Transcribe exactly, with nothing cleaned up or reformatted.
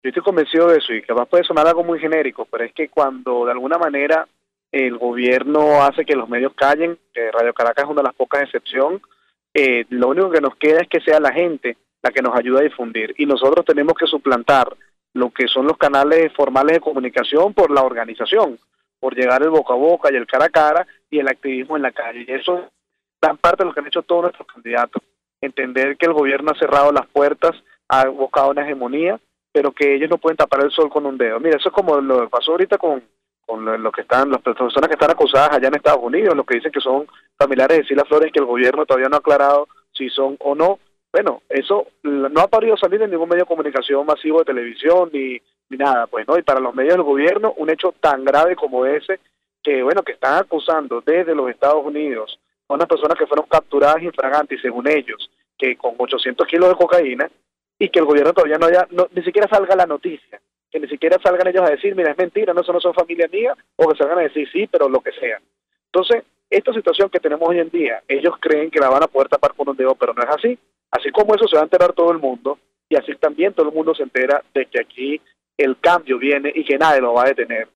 Yo estoy convencido de eso y capaz puede sonar algo muy genérico, pero es que cuando de alguna manera el gobierno hace que los medios callen, que Radio Caracas es una de las pocas excepciones, eh, lo único que nos queda es que sea la gente la que nos ayude a difundir y nosotros tenemos que suplantar lo que son los canales formales de comunicación por la organización, por llegar el boca a boca y el cara a cara y el activismo en la calle. Y eso es gran parte de lo que han hecho todos nuestros candidatos. Entender que el gobierno ha cerrado las puertas, ha buscado una hegemonía, pero que ellos no pueden tapar el sol con un dedo. Mira, eso es como lo que pasó ahorita con, con lo, lo que están, las personas que están acusadas allá en Estados Unidos, los que dicen que son familiares de Sila Flores, que el gobierno todavía no ha aclarado si son o no. Bueno, eso no ha podido salir en ningún medio de comunicación masivo de televisión ni, ni nada, pues, ¿no? Y para los medios del gobierno, un hecho tan grave como ese, que, bueno, que están acusando desde los Estados Unidos a unas personas que fueron capturadas infraganti, según ellos, que con ochocientos kilos de cocaína, y que el gobierno todavía no haya, no, ni siquiera salga la noticia, que ni siquiera salgan ellos a decir, mira, es mentira, no, eso no son familia mía, o que salgan a decir sí, pero lo que sea. Entonces, esta situación que tenemos hoy en día, ellos creen que la van a poder tapar con un dedo, pero no es así. Así como eso se va a enterar todo el mundo, y así también todo el mundo se entera de que aquí el cambio viene y que nadie lo va a detener.